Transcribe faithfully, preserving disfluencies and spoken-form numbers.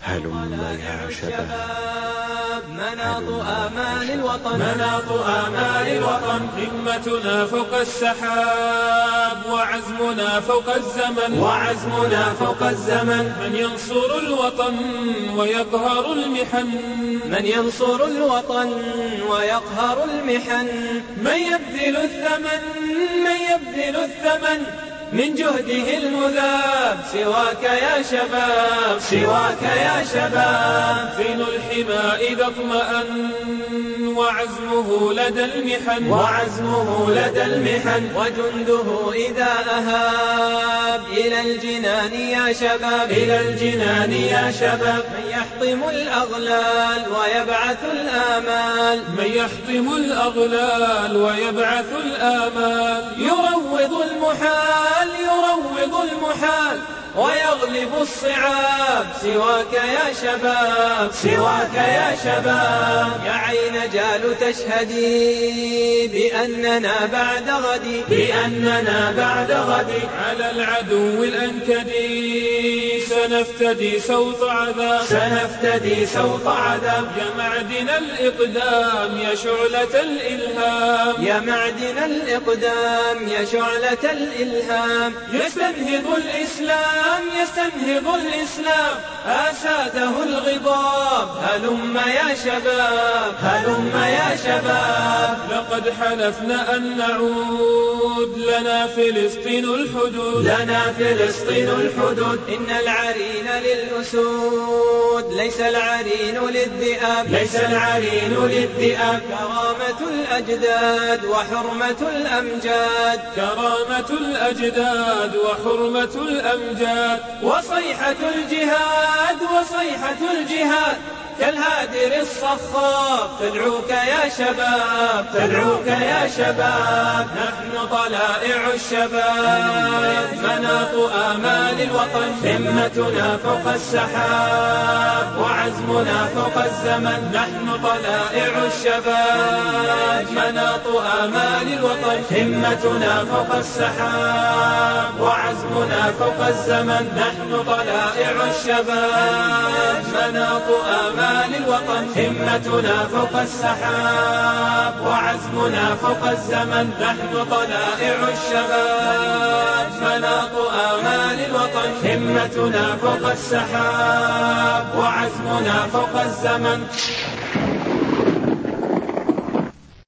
هلم يا شباب مناط آمال الوطن مناط آمال الوطن همتنا فوق السحاب وعزمنا فوق الزمن وعزمنا فوق الزمن من ينصر الوطن ويقهر المحن من ينصر الوطن ويقهر المحن من يبذل الثمن من يبذل الثمن من جهده المذاب سواك يا شباب سواك يا شباب فين الحمى إذا اطمأن وعزمه لدى المحن وعزمه لدى المحن وجنده إذا أهاب إلى الجنان يا شباب إلى الجنان يا شباب من يحطم الأغلال ويبعث الآمال من يحطم الأغلال ويبعث الآمال يروض المحال يروض المحال ويغلب الصعاب سواك يا شباب سواك يا شباب يا عين جال تشهدي بأننا بعد غد بأننا بعد غد على العدو الأنكدي سنفتدي سوط عذاب سنفتدي سوط عذاب يا معدن الإقدام يا شعلة الإلهام يا معدن الإقدام يا شعلة الإلهام يستنهض الإسلام يستنهض الإسلام آساته الغضاب هلم يا شباب هلم يا شباب لقد حلفنا أن نعود لنا فلسطين الحدود لنا فلسطين الحدود إن العرين للأسود ليس العرين للذئاب ليس العرين للذئاب كرامة الأجداد وحرمة الأمجاد كرامة الأجداد وحرمة الأمجاد وصيحة الجهاد وصيحة الجهاد كالهادر الصخاب تدعوك يا شباب تدعوك يا شباب نحن طلائع الشباب مناط آمال الوطن همتنا فوق السحاب وعزمنا فوق الزمن نحن طلائع الشباب مناط آمال الوطن همتنا فوق السحاب وعزمنا فوق الزمن نحن طلائع الشباب مناط آمال الوطن همتنا فوق السحاب وعزمنا فوق الزمن نحن طلائع الشباب مناط آمال الوطن همتنا فوق السحاب وعزمنا فوق الزمن